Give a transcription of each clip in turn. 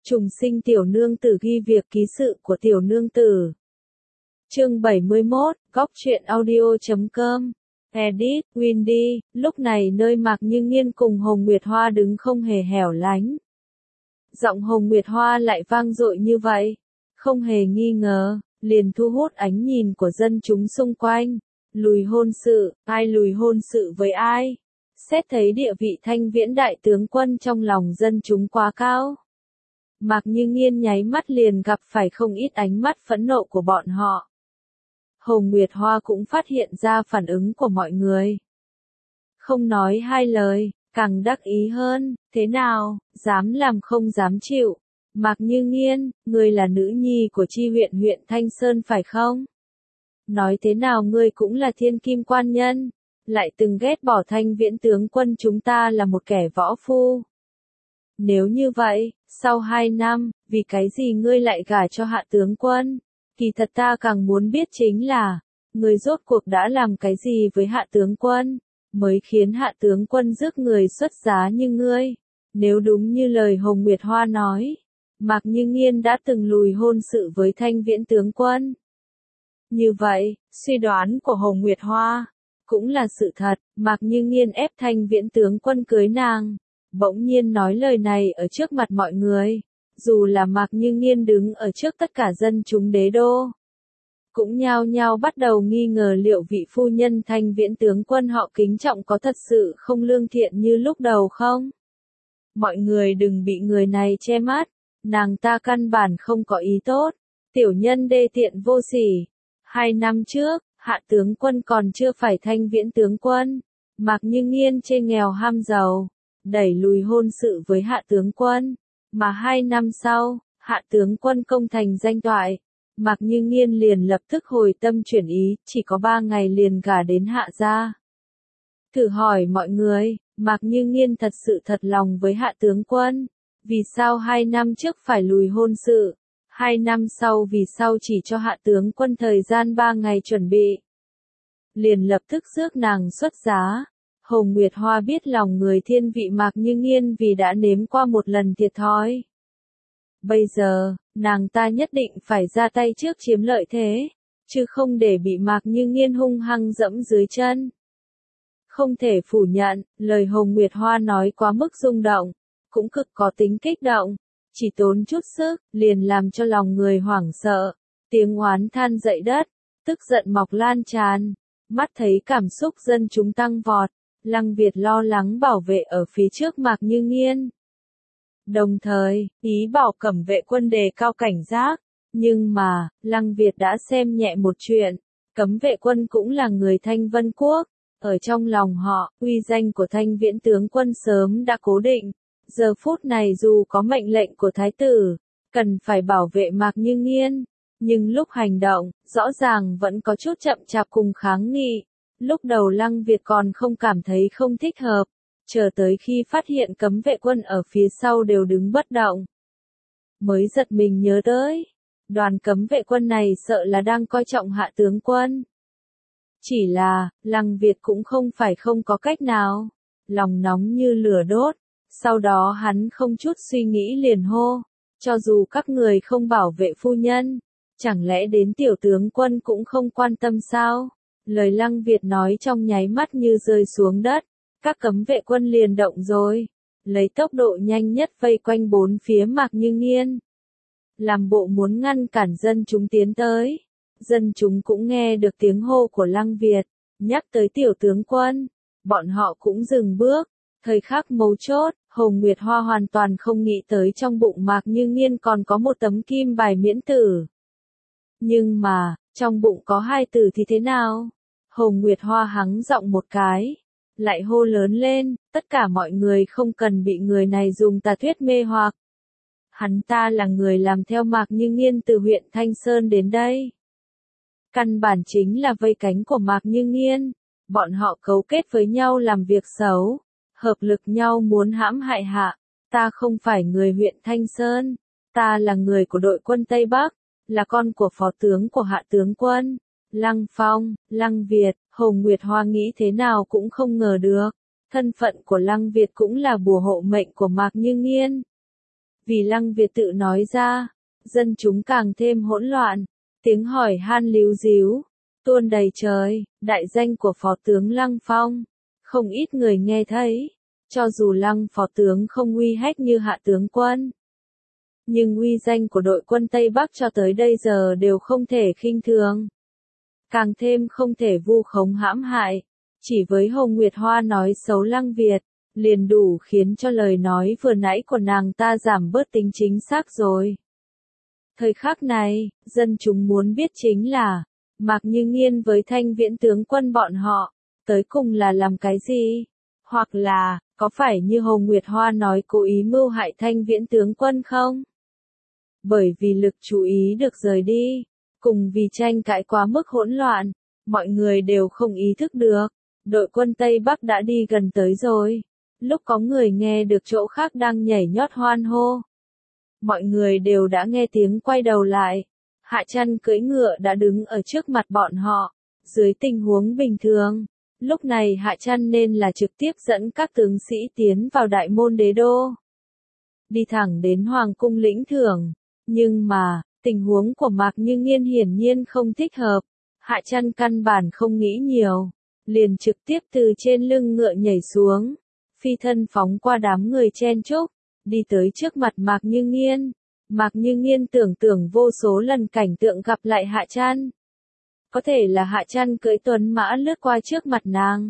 Trùng sinh tiểu nương tử ghi việc ký sự của tiểu nương tử. Chương 71, góc truyện audio.com. Edit, Windy, lúc này nơi Mạc Như Nghiên cùng Hồng Nguyệt Hoa đứng không hề hẻo lánh. Giọng Hồng Nguyệt Hoa lại vang dội như vậy, không hề nghi ngờ, liền thu hút ánh nhìn của dân chúng xung quanh. Lùi hôn sự, ai lùi hôn sự với ai? Xét thấy địa vị Thanh Viễn đại tướng quân trong lòng dân chúng quá cao. Mạc Như Nghiên nháy mắt liền gặp phải không ít ánh mắt phẫn nộ của bọn họ. Hồng Nguyệt Hoa cũng phát hiện ra phản ứng của mọi người. Không nói hai lời, càng đắc ý hơn, thế nào, dám làm không dám chịu. Mạc Như Nghiên, ngươi là nữ nhi của chi huyện Thanh Sơn phải không? Nói thế nào ngươi cũng là thiên kim quan nhân, lại từng ghét bỏ Thanh Viễn tướng quân chúng ta là một kẻ võ phu. Nếu như vậy, sau 2 năm, vì cái gì ngươi lại gả cho hạ tướng quân? Kỳ thật ta càng muốn biết chính là, ngươi rốt cuộc đã làm cái gì với hạ tướng quân, mới khiến hạ tướng quân rước người xuất giá như ngươi. Nếu đúng như lời Hồng Nguyệt Hoa nói, Mạc Như Nghiên đã từng lùi hôn sự với Thanh Viễn tướng quân. Như vậy, suy đoán của Hồng Nguyệt Hoa cũng là sự thật, Mạc Như Nghiên ép Thanh Viễn tướng quân cưới nàng. Bỗng nhiên nói lời này ở trước mặt mọi người, dù là Mạc Như Nghiên đứng ở trước tất cả dân chúng đế đô, cũng nhao nhao bắt đầu nghi ngờ liệu vị phu nhân Thanh Viễn tướng quân họ kính trọng có thật sự không lương thiện như lúc đầu không? Mọi người đừng bị người này che mắt, nàng ta căn bản không có ý tốt, tiểu nhân đê tiện vô sỉ. 2 năm trước, hạ tướng quân còn chưa phải Thanh Viễn tướng quân, Mạc Như Nghiên chê nghèo ham giàu, đẩy lùi hôn sự với hạ tướng quân, mà 2 năm sau, hạ tướng quân công thành danh toại, Mạc Như Nghiên liền lập tức hồi tâm chuyển ý, chỉ có 3 ngày liền gả đến hạ gia. Thử hỏi mọi người, Mạc Như Nghiên thật sự thật lòng với hạ tướng quân, vì sao 2 năm trước phải lùi hôn sự, 2 năm sau vì sao chỉ cho hạ tướng quân thời gian 3 ngày chuẩn bị, liền lập tức rước nàng xuất giá. Hồng Nguyệt Hoa biết lòng người thiên vị Mạc Như Nghiên vì đã nếm qua một lần thiệt thòi. Bây giờ, nàng ta nhất định phải ra tay trước chiếm lợi thế, chứ không để bị Mạc Như Nghiên hung hăng dẫm dưới chân. Không thể phủ nhận, lời Hồng Nguyệt Hoa nói quá mức rung động, cũng cực có tính kích động, chỉ tốn chút sức, liền làm cho lòng người hoảng sợ, tiếng oán than dậy đất, tức giận mọc lan tràn, mắt thấy cảm xúc dân chúng tăng vọt. Lăng Việt lo lắng bảo vệ ở phía trước Mạc Như Nghiên. Đồng thời, ý bảo Cẩm Vệ quân đề cao cảnh giác, nhưng mà, Lăng Việt đã xem nhẹ một chuyện, Cấm Vệ quân cũng là người Thanh Vân Quốc, ở trong lòng họ, uy danh của Thanh Viễn tướng quân sớm đã cố định, giờ phút này dù có mệnh lệnh của Thái tử, cần phải bảo vệ Mạc Như Nghiên, nhưng lúc hành động, rõ ràng vẫn có chút chậm chạp cùng kháng nghị. Lúc đầu Lăng Việt còn không cảm thấy không thích hợp, chờ tới khi phát hiện Cấm Vệ quân ở phía sau đều đứng bất động, mới giật mình nhớ tới, đoàn Cấm Vệ quân này sợ là đang coi trọng hạ tướng quân. Chỉ là, Lăng Việt cũng không phải không có cách nào, lòng nóng như lửa đốt, sau đó hắn không chút suy nghĩ liền hô, cho dù các người không bảo vệ phu nhân, chẳng lẽ đến tiểu tướng quân cũng không quan tâm sao? Lời Lăng Việt nói trong nháy mắt như rơi xuống đất, các cấm vệ quân liền động rồi, lấy tốc độ nhanh nhất vây quanh 4 phía Mạc Như Nghiên, làm bộ muốn ngăn cản dân chúng tiến tới. Dân chúng cũng nghe được tiếng hô của Lăng Việt, nhắc tới tiểu tướng quân, bọn họ cũng dừng bước. Thời khắc mấu chốt, Hồng Nguyệt Hoa hoàn toàn không nghĩ tới trong bụng Mạc Như Nghiên còn có một tấm kim bài miễn tử. Nhưng mà, trong bụng có 2 tử thì thế nào? Hồng Nguyệt Hoa hắng giọng một cái, lại hô lớn lên, tất cả mọi người không cần bị người này dùng tà thuyết mê hoặc. Hắn ta là người làm theo Mạc Như Nghiên từ huyện Thanh Sơn đến đây. Căn bản chính là vây cánh của Mạc Như Nghiên, bọn họ cấu kết với nhau làm việc xấu, hợp lực nhau muốn hãm hại hạ. Ta không phải người huyện Thanh Sơn, ta là người của đội quân Tây Bắc, là con của phó tướng của hạ tướng quân. Lăng Phong, Lăng Việt, Hồng Nguyệt Hoa nghĩ thế nào cũng không ngờ được, thân phận của Lăng Việt cũng là bùa hộ mệnh của Mạc Như Nghiên. Vì Lăng Việt tự nói ra, dân chúng càng thêm hỗn loạn, tiếng hỏi han líu ríu, tuôn đầy trời, đại danh của phó tướng Lăng Phong. Không ít người nghe thấy, cho dù Lăng phó tướng không uy hách như hạ tướng quân, nhưng uy danh của đội quân Tây Bắc cho tới đây giờ đều không thể khinh thường. Càng thêm không thể vu khống hãm hại, chỉ với Hồ Nguyệt Hoa nói xấu Lăng Việt, liền đủ khiến cho lời nói vừa nãy của nàng ta giảm bớt tính chính xác rồi. Thời khắc này, dân chúng muốn biết chính là, Mạc Như Nghiên với Thanh Viễn tướng quân bọn họ, tới cùng là làm cái gì? Hoặc là, có phải như Hồ Nguyệt Hoa nói cố ý mưu hại Thanh Viễn tướng quân không? Bởi vì lực chú ý được rời đi, cùng vì tranh cãi quá mức hỗn loạn, mọi người đều không ý thức được, đội quân Tây Bắc đã đi gần tới rồi. Lúc có người nghe được chỗ khác đang nhảy nhót hoan hô, mọi người đều đã nghe tiếng quay đầu lại. Hạ Trăn cưỡi ngựa đã đứng ở trước mặt bọn họ. Dưới tình huống bình thường, lúc này Hạ Trăn nên là trực tiếp dẫn các tướng sĩ tiến vào đại môn đế đô, đi thẳng đến hoàng cung lĩnh thưởng. Nhưng mà, tình huống của Mạc Như Nghiên hiển nhiên không thích hợp. Hạ Trăn căn bản không nghĩ nhiều, liền trực tiếp từ trên lưng ngựa nhảy xuống, phi thân phóng qua đám người chen chúc, đi tới trước mặt Mạc Như Nghiên. Mạc Như Nghiên tưởng tượng vô số lần cảnh tượng gặp lại Hạ Trăn. Có thể là Hạ Trăn cưỡi tuấn mã lướt qua trước mặt nàng,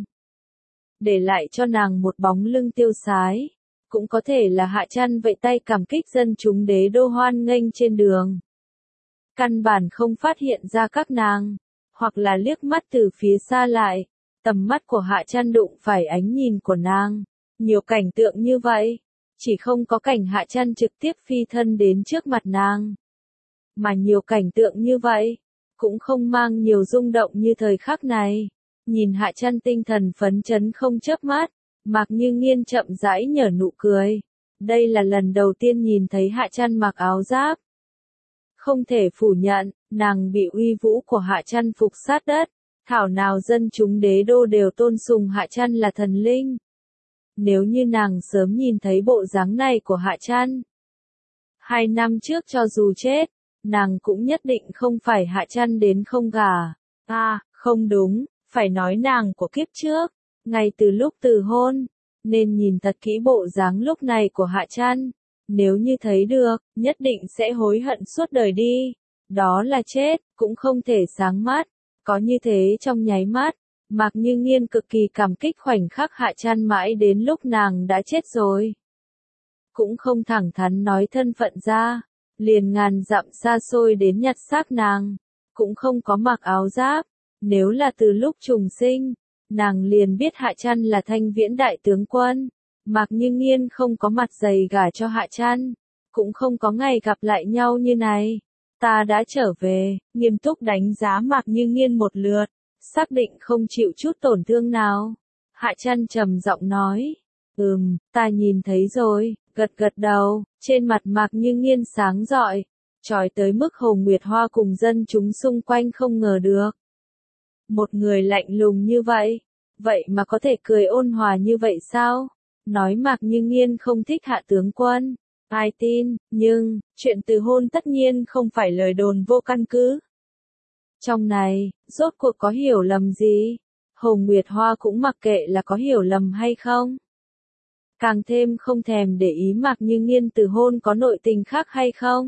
để lại cho nàng một bóng lưng tiêu sái. Cũng có thể là Hạ Trăn vẫy tay cảm kích dân chúng đế đô hoan nghênh trên đường, căn bản không phát hiện ra các nàng, hoặc là liếc mắt từ phía xa lại, tầm mắt của Hạ Trăn đụng phải ánh nhìn của nàng. Nhiều cảnh tượng như vậy, chỉ không có cảnh Hạ Trăn trực tiếp phi thân đến trước mặt nàng, mà nhiều cảnh tượng như vậy, cũng không mang nhiều rung động như thời khắc này. Nhìn Hạ Trăn tinh thần phấn chấn không chớp mắt, Mạc Như Nghiên chậm rãi nở nụ cười. Đây là lần đầu tiên nhìn thấy Hạ Trăn mặc áo giáp. Không thể phủ nhận, nàng bị uy vũ của Hạ Trăn phục sát đất. Thảo nào dân chúng đế đô đều tôn sùng Hạ Trăn là thần linh. Nếu như nàng sớm nhìn thấy bộ dáng này của Hạ Trăn 2 năm trước, cho dù chết, nàng cũng nhất định không phải Hạ Trăn đến không gả. Không đúng, phải nói nàng của kiếp trước, ngay từ lúc từ hôn, nên nhìn thật kỹ bộ dáng lúc này của Hạ Trăn. Nếu như thấy được, nhất định sẽ hối hận suốt đời đi. Đó là chết, cũng không thể sáng mắt. Có như thế trong nháy mắt, Mạc Như Nghiên cực kỳ cảm kích khoảnh khắc Hạ Trăn mãi đến lúc nàng đã chết rồi. Cũng không thẳng thắn nói thân phận ra, liền ngàn dặm xa xôi đến nhặt xác nàng, cũng không có mặc áo giáp. Nếu là từ lúc trùng sinh, nàng liền biết Hạ Trăn là Thanh Viễn đại tướng quân. Mạc Như Nghiên không có mặt dày gả cho Hạ Trăn, cũng không có ngày gặp lại nhau như này. Ta đã trở về, nghiêm túc đánh giá Mạc Như Nghiên một lượt, xác định không chịu chút tổn thương nào. Hạ Trăn trầm giọng nói, ta nhìn thấy rồi, gật gật đầu. Trên mặt Mạc Như Nghiên sáng rọi, chói tới mức Hồ Nguyệt Hoa cùng dân chúng xung quanh không ngờ được. Một người lạnh lùng như vậy, vậy mà có thể cười ôn hòa như vậy sao? Nói Mạc Như Nghiên không thích Hạ tướng quân, ai tin, nhưng, chuyện từ hôn tất nhiên không phải lời đồn vô căn cứ. Trong này, rốt cuộc có hiểu lầm gì? Hồ Nguyệt Hoa cũng mặc kệ là có hiểu lầm hay không. Càng thêm không thèm để ý Mạc Như Nghiên từ hôn có nội tình khác hay không.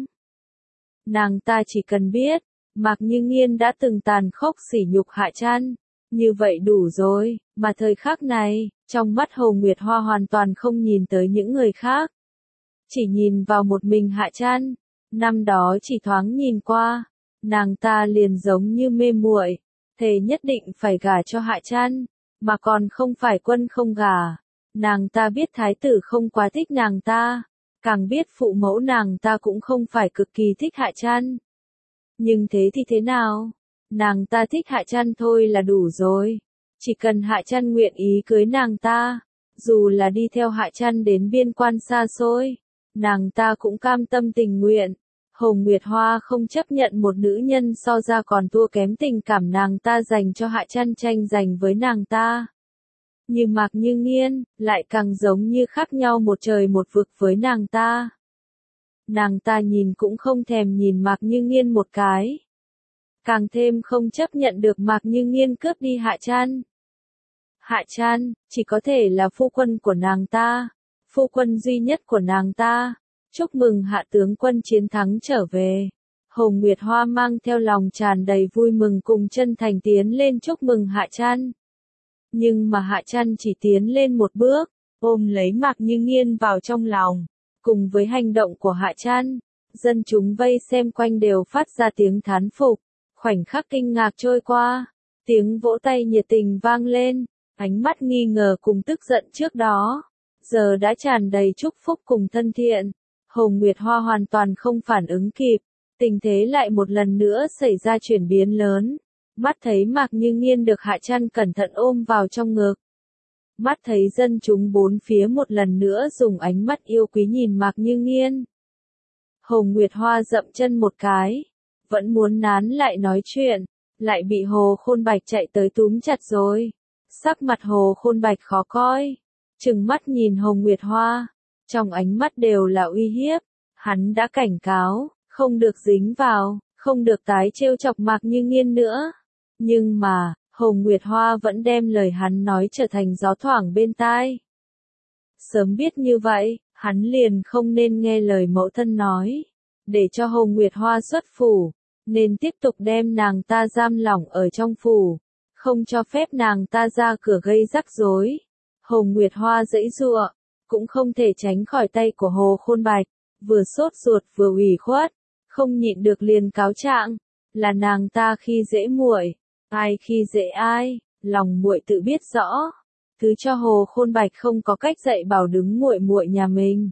Nàng ta chỉ cần biết, Mạc Như Nghiên đã từng tàn khốc sỉ nhục Hạ Trăn, như vậy đủ rồi. Mà thời khắc này, trong mắt Hồ Nguyệt Hoa hoàn toàn không nhìn tới những người khác, chỉ nhìn vào một mình Hạ Trăn. Năm đó chỉ thoáng nhìn qua, nàng ta liền giống như mê muội, thề nhất định phải gả cho Hạ Trăn, mà còn không phải quân không gả. Nàng ta biết thái tử không quá thích nàng ta, càng biết phụ mẫu nàng ta cũng không phải cực kỳ thích Hạ Trăn. Nhưng thế thì thế nào? Nàng ta thích Hạ Trăn thôi là đủ rồi. Chỉ cần Hạ Trăn nguyện ý cưới nàng ta, dù là đi theo Hạ Trăn đến biên quan xa xôi, nàng ta cũng cam tâm tình nguyện. Hồ Nguyệt Hoa không chấp nhận một nữ nhân so ra còn thua kém tình cảm nàng ta dành cho Hạ Trăn tranh giành với nàng ta. Như Mạc Như Nghiên, lại càng giống như khác nhau một trời một vực với nàng ta. nàng ta nhìn cũng không thèm nhìn Mạc Như Nghiên một cái. Càng thêm không chấp nhận được Mạc Như Nghiên cướp đi Hạ Trăn. Hạ Trăn, chỉ có thể là phu quân của nàng ta, phu quân duy nhất của nàng ta. Chúc mừng Hạ tướng quân chiến thắng trở về. Hồ Nguyệt Hoa mang theo lòng tràn đầy vui mừng cùng chân thành tiến lên chúc mừng Hạ Trăn. Nhưng mà Hạ Trăn chỉ tiến lên một bước, ôm lấy Mạc Như Nghiên vào trong lòng. Cùng với hành động của Hạ Trăn, dân chúng vây xem quanh đều phát ra tiếng thán phục. Khoảnh khắc kinh ngạc trôi qua, tiếng vỗ tay nhiệt tình vang lên, ánh mắt nghi ngờ cùng tức giận trước đó, giờ đã tràn đầy chúc phúc cùng thân thiện. Hồ Nguyệt Hoa hoàn toàn không phản ứng kịp, tình thế lại một lần nữa xảy ra chuyển biến lớn. Mắt thấy Mạc Như Nghiên được Hạ Trăn cẩn thận ôm vào trong ngực. Mắt thấy dân chúng bốn phía một lần nữa dùng ánh mắt yêu quý nhìn Mạc Như Nghiên. Hồ Nguyệt Hoa dậm chân một cái, vẫn muốn nán lại nói chuyện, lại bị Hồ Khôn Bạch chạy tới túm chặt rồi. Sắc mặt Hồ Khôn Bạch khó coi, trừng mắt nhìn Hồ Nguyệt Hoa, trong ánh mắt đều là uy hiếp. Hắn đã cảnh cáo, không được dính vào, không được tái trêu chọc Mạc Như Nghiên nữa. Nhưng mà, Hồ Nguyệt Hoa vẫn đem lời hắn nói trở thành gió thoảng bên tai. Sớm biết như vậy, hắn liền không nên nghe lời mẫu thân nói, để cho Hồ Nguyệt Hoa xuất phủ, nên tiếp tục đem nàng ta giam lỏng ở trong phủ, không cho phép nàng ta ra cửa gây rắc rối. Hồ Nguyệt Hoa giãy giụa, cũng không thể tránh khỏi tay của Hồ Khôn Bạch, vừa sốt ruột vừa ủy khuất, không nhịn được liền cáo trạng, là nàng ta khi dễ muội, ai khi dễ ai, lòng muội tự biết rõ, cứ cho Hồ Khôn Bạch không có cách dạy bảo đứng muội muội nhà mình.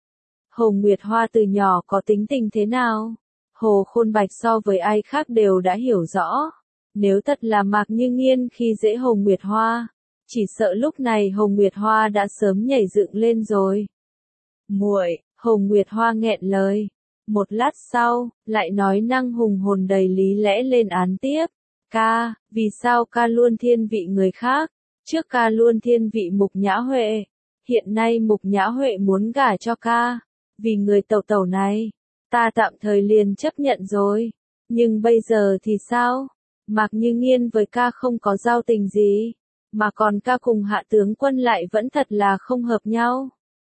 Hồ Nguyệt Hoa từ nhỏ có tính tình thế nào, Hồ Khôn Bạch so với ai khác đều đã hiểu rõ. Nếu thật là Mạc Như Nghiên khi dễ Hồ Nguyệt Hoa, chỉ sợ lúc này Hồ Nguyệt Hoa đã sớm nhảy dựng lên rồi. Muội, Hồ Nguyệt Hoa nghẹn lời. Một lát sau, lại nói năng hùng hồn đầy lý lẽ lên án tiếp. Ca, vì sao ca luôn thiên vị người khác? Trước ca luôn thiên vị Mục Nhã Huệ. Hiện nay Mục Nhã Huệ muốn gả cho ca. Vì người tẩu tẩu này, ta tạm thời liền chấp nhận rồi. Nhưng bây giờ thì sao? Mạc Như Nghiên với ca không có giao tình gì, mà còn ca cùng Hạ tướng quân lại vẫn thật là không hợp nhau.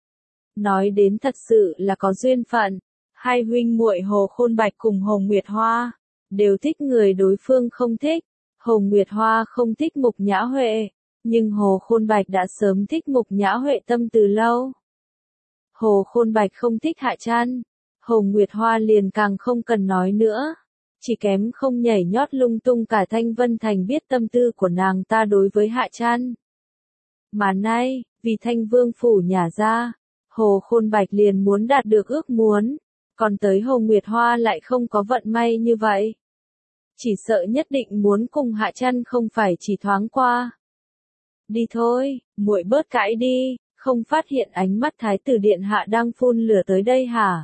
Nói đến thật sự là có duyên phận, hai huynh muội Hồ Khôn Bạch cùng Hồ Nguyệt Hoa, đều thích người đối phương không thích. Hồ Nguyệt Hoa không thích Mục Nhã Huệ, nhưng Hồ Khôn Bạch đã sớm thích Mục Nhã Huệ tâm từ lâu. Hồ Khôn Bạch không thích Hạ Trăn, Hồ Nguyệt Hoa liền càng không cần nói nữa. Chỉ kém không nhảy nhót lung tung cả Thanh Vân Thành biết tâm tư của nàng ta đối với Hạ Trăn. Mà nay, vì Thanh Vương phủ nhả ra, Hồ Khôn Bạch liền muốn đạt được ước muốn, còn tới Hồ Nguyệt Hoa lại không có vận may như vậy. Chỉ sợ nhất định muốn cùng Hạ Trăn không phải chỉ thoáng qua. Đi thôi, muội bớt cãi đi, không phát hiện ánh mắt Thái tử điện hạ đang phun lửa tới đây hả?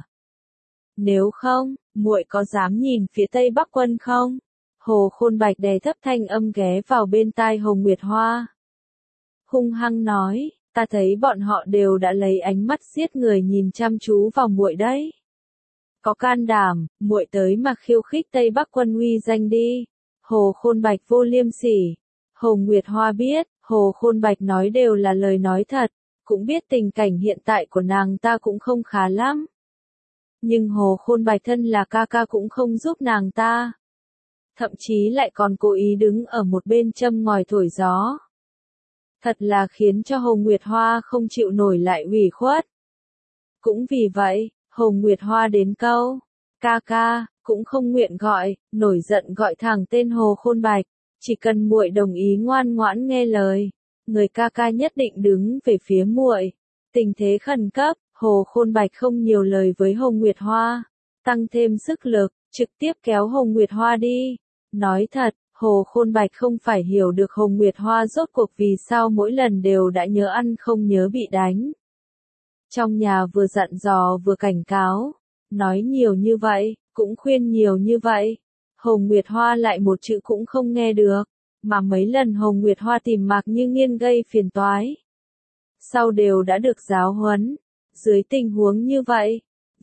Nếu không, muội có dám nhìn phía Tây Bắc quân không? Hồ Khôn Bạch đè thấp thanh âm ghé vào bên tai Hồ Nguyệt Hoa. Hung hăng nói, ta thấy bọn họ đều đã lấy ánh mắt giết người nhìn chăm chú vào muội đấy. Có can đảm, muội tới mà khiêu khích Tây Bắc quân uy danh đi. Hồ Khôn Bạch vô liêm sỉ. Hồ Nguyệt Hoa biết, Hồ Khôn Bạch nói đều là lời nói thật, cũng biết tình cảnh hiện tại của nàng ta cũng không khá lắm. Nhưng Hồ Khôn Bạch thân là ca ca cũng không giúp nàng ta. Thậm chí lại còn cố ý đứng ở một bên châm ngòi thổi gió. Thật là khiến cho Hồ Nguyệt Hoa không chịu nổi lại ủy khuất. Cũng vì vậy, Hồ Nguyệt Hoa đến câu, ca ca, cũng không nguyện gọi, nổi giận gọi thẳng tên Hồ Khôn Bạch. Chỉ cần muội đồng ý ngoan ngoãn nghe lời, người ca ca nhất định đứng về phía muội. Tình thế khẩn cấp, Hồ Khôn Bạch không nhiều lời với Hồ Nguyệt Hoa, tăng thêm sức lực, trực tiếp kéo Hồ Nguyệt Hoa đi. Nói thật, Hồ Khôn Bạch không phải hiểu được Hồ Nguyệt Hoa rốt cuộc vì sao mỗi lần đều đã nhớ ăn không nhớ bị đánh. Trong nhà vừa dặn dò vừa cảnh cáo, nói nhiều như vậy, cũng khuyên nhiều như vậy. Hồ Nguyệt Hoa lại một chữ cũng không nghe được, mà mấy lần Hồ Nguyệt Hoa tìm Mạc Như Nghiên gây phiền toái. Sau đều đã được giáo huấn. Dưới tình huống như vậy,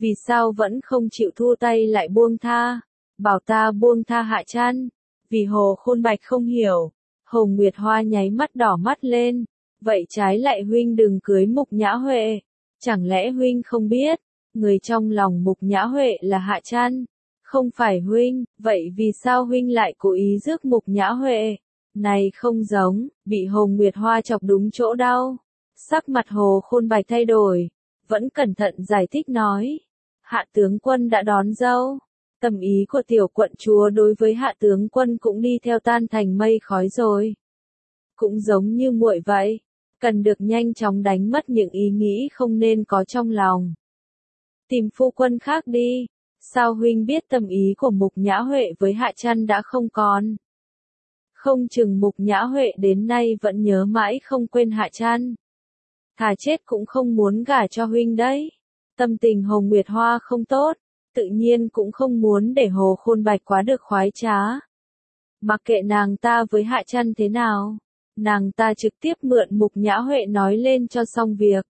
vì sao vẫn không chịu thu tay lại buông tha, bảo ta buông tha Hạ Trăn, vì Hồ Khôn Bạch không hiểu. Hồ Nguyệt Hoa nháy mắt đỏ mắt lên, vậy trái lại huynh đừng cưới Mục Nhã Huệ, chẳng lẽ huynh không biết, người trong lòng Mục Nhã Huệ là Hạ Trăn, không phải huynh, vậy vì sao huynh lại cố ý rước Mục Nhã Huệ? Này không giống, bị Hồ Nguyệt Hoa chọc đúng chỗ đau. Sắc mặt Hồ Khôn Bạch thay đổi, vẫn cẩn thận giải thích nói. Hạ tướng quân đã đón dâu. Tâm ý của tiểu quận chúa đối với Hạ tướng quân cũng đi theo tan thành mây khói rồi. Cũng giống như muội vậy, cần được nhanh chóng đánh mất những ý nghĩ không nên có trong lòng. Tìm phu quân khác đi. Sao huynh biết tâm ý của Mục Nhã Huệ với Hạ Trăn đã không còn? Không chừng Mục Nhã Huệ đến nay vẫn nhớ mãi không quên Hạ Trăn. Thà chết cũng không muốn gả cho huynh đấy. Tâm tình Hồ Nguyệt Hoa không tốt, tự nhiên cũng không muốn để Hồ Khôn Bạch quá được khoái trá. Mặc kệ nàng ta với Hạ Trăn thế nào, nàng ta trực tiếp mượn Mục Nhã Huệ nói lên cho xong việc.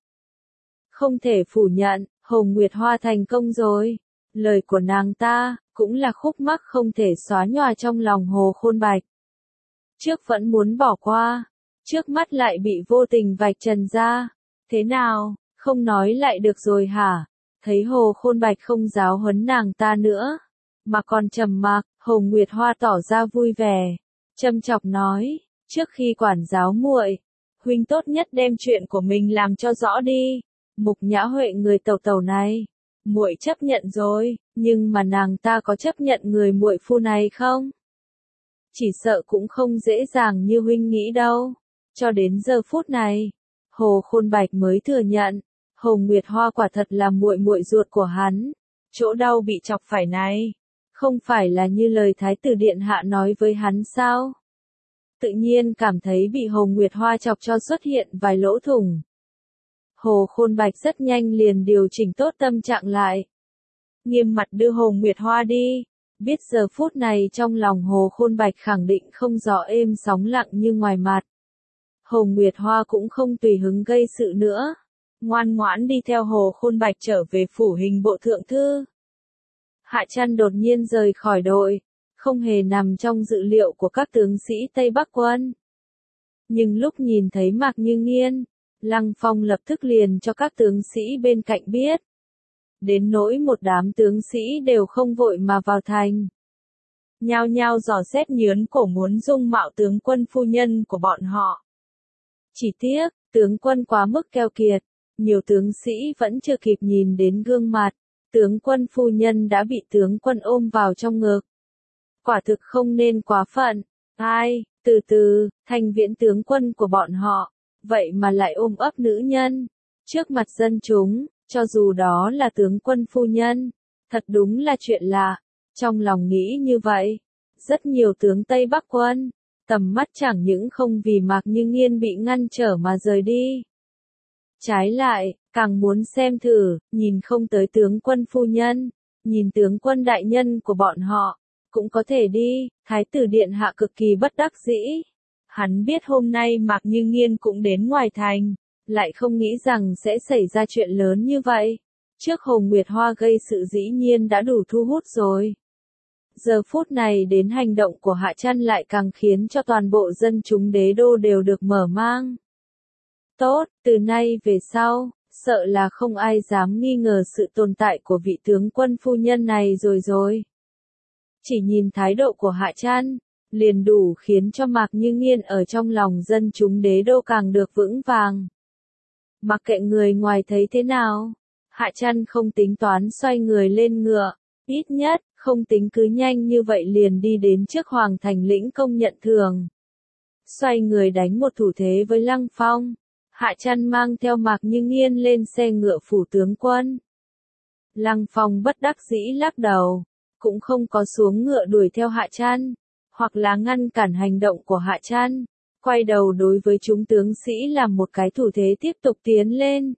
Không thể phủ nhận, Hồ Nguyệt Hoa thành công rồi. Lời của nàng ta, cũng là khúc mắc không thể xóa nhòa trong lòng Hồ Khôn Bạch. Trước vẫn muốn bỏ qua, trước mắt lại bị vô tình vạch trần ra. Thế nào, không nói lại được rồi hả? Thấy Hồ Khôn Bạch không giáo huấn nàng ta nữa, mà còn trầm mặc, Hồ Nguyệt Hoa tỏ ra vui vẻ, châm chọc nói, trước khi quản giáo muội, huynh tốt nhất đem chuyện của mình làm cho rõ đi. Mục Nhã Huệ người tàu tàu này, muội chấp nhận rồi, nhưng mà nàng ta có chấp nhận người muội phu này không? Chỉ sợ cũng không dễ dàng như huynh nghĩ đâu. Cho đến giờ phút này, Hồ Khôn Bạch mới thừa nhận, Hồ Nguyệt Hoa quả thật là muội muội ruột của hắn. Chỗ đau bị chọc phải này, không phải là như lời Thái tử điện hạ nói với hắn sao? Tự nhiên cảm thấy bị Hồ Nguyệt Hoa chọc cho xuất hiện vài lỗ thủng. Hồ Khôn Bạch rất nhanh liền điều chỉnh tốt tâm trạng lại. Nghiêm mặt đưa Hồ Nguyệt Hoa đi. Biết giờ phút này trong lòng Hồ Khôn Bạch khẳng định không gió êm sóng lặng như ngoài mặt. Hồ Nguyệt Hoa cũng không tùy hứng gây sự nữa. Ngoan ngoãn đi theo Hồ Khôn Bạch trở về phủ hình bộ thượng thư. Hạ Trăn đột nhiên rời khỏi đội, không hề nằm trong dự liệu của các tướng sĩ Tây Bắc quân. Nhưng lúc nhìn thấy Mạc Như Nghiên, Lăng Phong lập tức liền cho các tướng sĩ bên cạnh biết. Đến nỗi một đám tướng sĩ đều không vội mà vào thành. Nhao nhao dò xét nhướn cổ muốn dung mạo tướng quân phu nhân của bọn họ. Chỉ tiếc, tướng quân quá mức keo kiệt, nhiều tướng sĩ vẫn chưa kịp nhìn đến gương mặt, tướng quân phu nhân đã bị tướng quân ôm vào trong ngực. Quả thực không nên quá phận. Ai, từ từ, thành viễn tướng quân của bọn họ, vậy mà lại ôm ấp nữ nhân, trước mặt dân chúng. Cho dù đó là tướng quân phu nhân, thật đúng là chuyện lạ. Trong lòng nghĩ như vậy, rất nhiều tướng Tây Bắc quân, tầm mắt chẳng những không vì Mạc Như Nghiên bị ngăn trở mà rời đi. Trái lại, càng muốn xem thử, nhìn không tới tướng quân phu nhân, nhìn tướng quân đại nhân của bọn họ, cũng có thể đi. Thái tử điện hạ cực kỳ bất đắc dĩ. Hắn biết hôm nay Mạc Như Nghiên cũng đến ngoài thành. Lại không nghĩ rằng sẽ xảy ra chuyện lớn như vậy. Trước Hồ Nguyệt Hoa gây sự dĩ nhiên đã đủ thu hút rồi. Giờ phút này đến hành động của Hạ Trăn lại càng khiến cho toàn bộ dân chúng đế đô đều được mở mang. Tốt, từ nay về sau, sợ là không ai dám nghi ngờ sự tồn tại của vị tướng quân phu nhân này rồi. Chỉ nhìn thái độ của Hạ Trăn, liền đủ khiến cho Mạc Như Nghiên ở trong lòng dân chúng đế đô càng được vững vàng. Mặc kệ người ngoài thấy thế nào, Hạ Trăn không tính toán xoay người lên ngựa, ít nhất, không tính cứ nhanh như vậy liền đi đến trước Hoàng Thành lĩnh công nhận thưởng. Xoay người đánh một thủ thế với Lăng Phong, Hạ Trăn mang theo Mạc Như Nghiên lên xe ngựa phủ tướng quân. Lăng Phong bất đắc dĩ lắc đầu, cũng không có xuống ngựa đuổi theo Hạ Trăn, hoặc là ngăn cản hành động của Hạ Trăn. Quay đầu đối với chúng tướng sĩ làm một cái thủ thế tiếp tục tiến lên.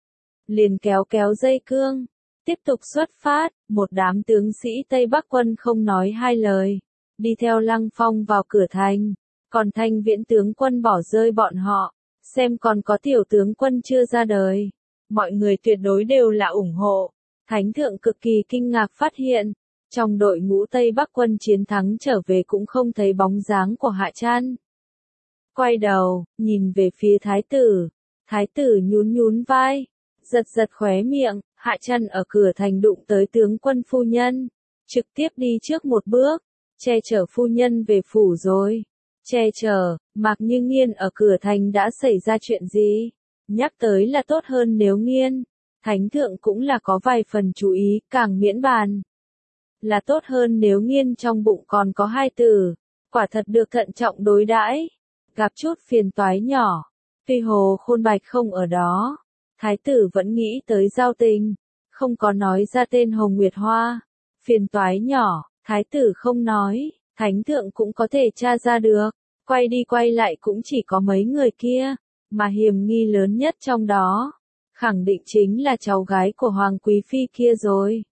Liền kéo dây cương, tiếp tục xuất phát, một đám tướng sĩ Tây Bắc quân không nói hai lời, đi theo Lăng Phong vào cửa thành, còn Thanh Viễn tướng quân bỏ rơi bọn họ, xem còn có tiểu tướng quân chưa ra đời. Mọi người tuyệt đối đều là ủng hộ. Thánh thượng cực kỳ kinh ngạc phát hiện, trong đội ngũ Tây Bắc quân chiến thắng trở về cũng không thấy bóng dáng của Hạ Trăn. Quay đầu, nhìn về phía thái tử nhún nhún vai, giật giật khóe miệng, Hạ Trăn ở cửa thành đụng tới tướng quân phu nhân, trực tiếp đi trước một bước, che chở phu nhân về phủ rồi. Che chở, Mạc Như Nghiên ở cửa thành đã xảy ra chuyện gì? Nhắc tới là tốt hơn nếu Nghiên, Thánh thượng cũng là có vài phần chú ý, càng miễn bàn. Là tốt hơn nếu Nghiên trong bụng còn có hai tử, quả thật được thận trọng đối đãi. Gặp chút phiền toái nhỏ, tuy Hồ Khôn Bạch không ở đó, thái tử vẫn nghĩ tới giao tình, không có nói ra tên Hồng Nguyệt Hoa. Phiền toái nhỏ, thái tử không nói, thánh thượng cũng có thể tra ra được, quay đi quay lại cũng chỉ có mấy người kia, mà hiểm nghi lớn nhất trong đó, khẳng định chính là cháu gái của Hoàng Quý Phi kia rồi.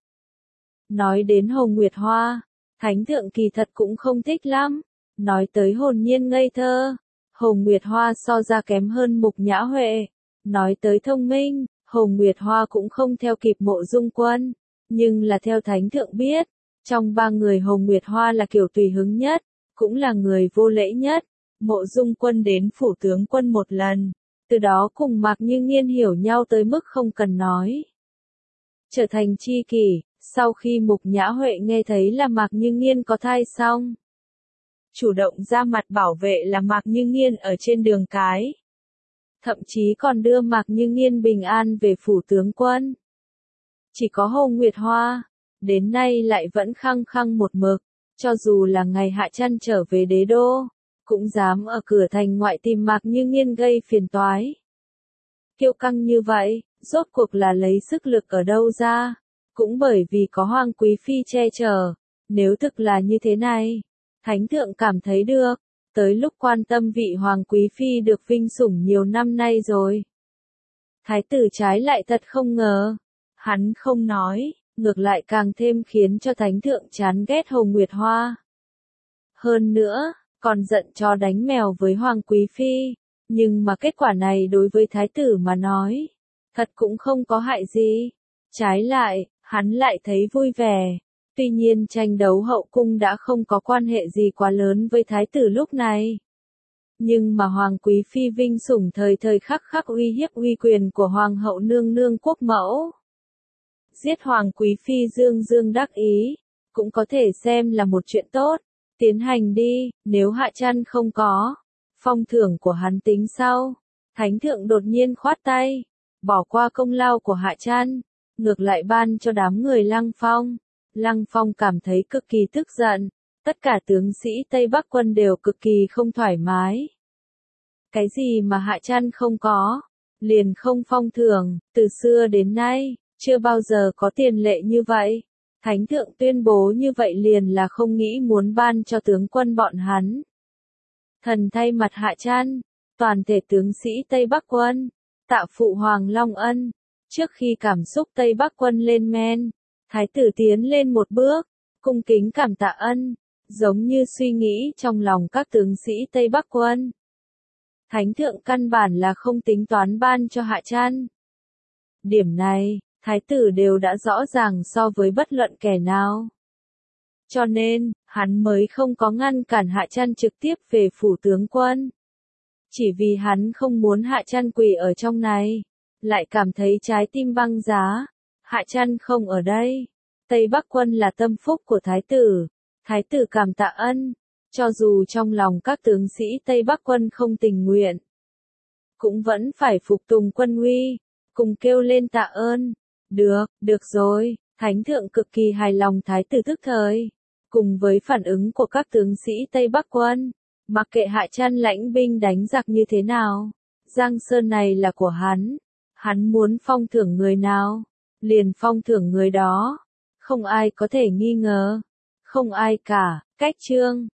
Nói đến Hồng Nguyệt Hoa, thánh thượng kỳ thật cũng không thích lắm, nói tới hồn nhiên ngây thơ, Hồng Nguyệt Hoa so ra kém hơn Mục Nhã Huệ, nói tới thông minh, Hồng Nguyệt Hoa cũng không theo kịp Mộ Dung Quân, nhưng là theo thánh thượng biết, trong ba người Hồng Nguyệt Hoa là kiểu tùy hứng nhất, cũng là người vô lễ nhất. Mộ Dung Quân đến phủ tướng quân một lần, từ đó cùng Mạc Như Nghiên hiểu nhau tới mức không cần nói. Trở thành tri kỷ, sau khi Mục Nhã Huệ nghe thấy là Mạc Như Nghiên có thai xong, chủ động ra mặt bảo vệ là Mạc Như Nghiên ở trên đường cái. Thậm chí còn đưa Mạc Như Nghiên bình an về phủ tướng quân. Chỉ có Hồng Nguyệt Hoa, đến nay lại vẫn khăng khăng một mực, cho dù là ngày Hạ Trăn trở về đế đô, cũng dám ở cửa thành ngoại tìm Mạc Như Nghiên gây phiền toái. Kiêu căng như vậy, rốt cuộc là lấy sức lực ở đâu ra, cũng bởi vì có Hoàng Quý Phi che chở, nếu thực là như thế này, thánh thượng cảm thấy được, tới lúc quan tâm vị Hoàng Quý Phi được vinh sủng nhiều năm nay rồi. Thái tử trái lại thật không ngờ, hắn không nói, ngược lại càng thêm khiến cho thánh thượng chán ghét Hồng Nguyệt Hoa. Hơn nữa, còn giận chó đánh mèo với Hoàng Quý Phi, nhưng mà kết quả này đối với thái tử mà nói, thật cũng không có hại gì. Trái lại, hắn lại thấy vui vẻ. Tuy nhiên tranh đấu hậu cung đã không có quan hệ gì quá lớn với thái tử lúc này. Nhưng mà Hoàng Quý Phi vinh sủng thời thời khắc khắc uy hiếp uy quyền của Hoàng hậu nương nương quốc mẫu. Giết Hoàng Quý Phi dương dương đắc ý, cũng có thể xem là một chuyện tốt. Tiến hành đi, nếu Hạ Trăn không có, phong thưởng của hắn tính sau. Thánh thượng đột nhiên khoát tay, bỏ qua công lao của Hạ Trăn, ngược lại ban cho đám người Lăng Phong. Lăng Phong cảm thấy cực kỳ tức giận, tất cả tướng sĩ Tây Bắc quân đều cực kỳ không thoải mái. Cái gì mà Hạ Trăn không có, liền không phong thưởng, từ xưa đến nay, chưa bao giờ có tiền lệ như vậy. Thánh thượng tuyên bố như vậy liền là không nghĩ muốn ban cho tướng quân bọn hắn. Thần thay mặt Hạ Trăn, toàn thể tướng sĩ Tây Bắc quân, tạ phụ Hoàng Long Ân. Trước khi cảm xúc Tây Bắc quân lên men, thái tử tiến lên một bước, cung kính cảm tạ ân, giống như suy nghĩ trong lòng các tướng sĩ Tây Bắc quân. Thánh thượng căn bản là không tính toán ban cho Hạ Trăn. Điểm này, thái tử đều đã rõ ràng so với bất luận kẻ nào. Cho nên, hắn mới không có ngăn cản Hạ Trăn trực tiếp về phủ tướng quân. Chỉ vì hắn không muốn Hạ Trăn quỳ ở trong này, lại cảm thấy trái tim băng giá. Hạ Trăn không ở đây. Tây Bắc quân là tâm phúc của thái tử. Thái tử cảm tạ ân, cho dù trong lòng các tướng sĩ Tây Bắc quân không tình nguyện, cũng vẫn phải phục tùng quân uy, cùng kêu lên tạ ơn. Được rồi, thánh thượng cực kỳ hài lòng thái tử tức thời. Cùng với phản ứng của các tướng sĩ Tây Bắc quân, mặc kệ Hạ Trăn lãnh binh đánh giặc như thế nào, Giang Sơn này là của hắn muốn phong thưởng người nào, liền phong thưởng người đó, không ai có thể nghi ngờ, không ai cả. Cách chương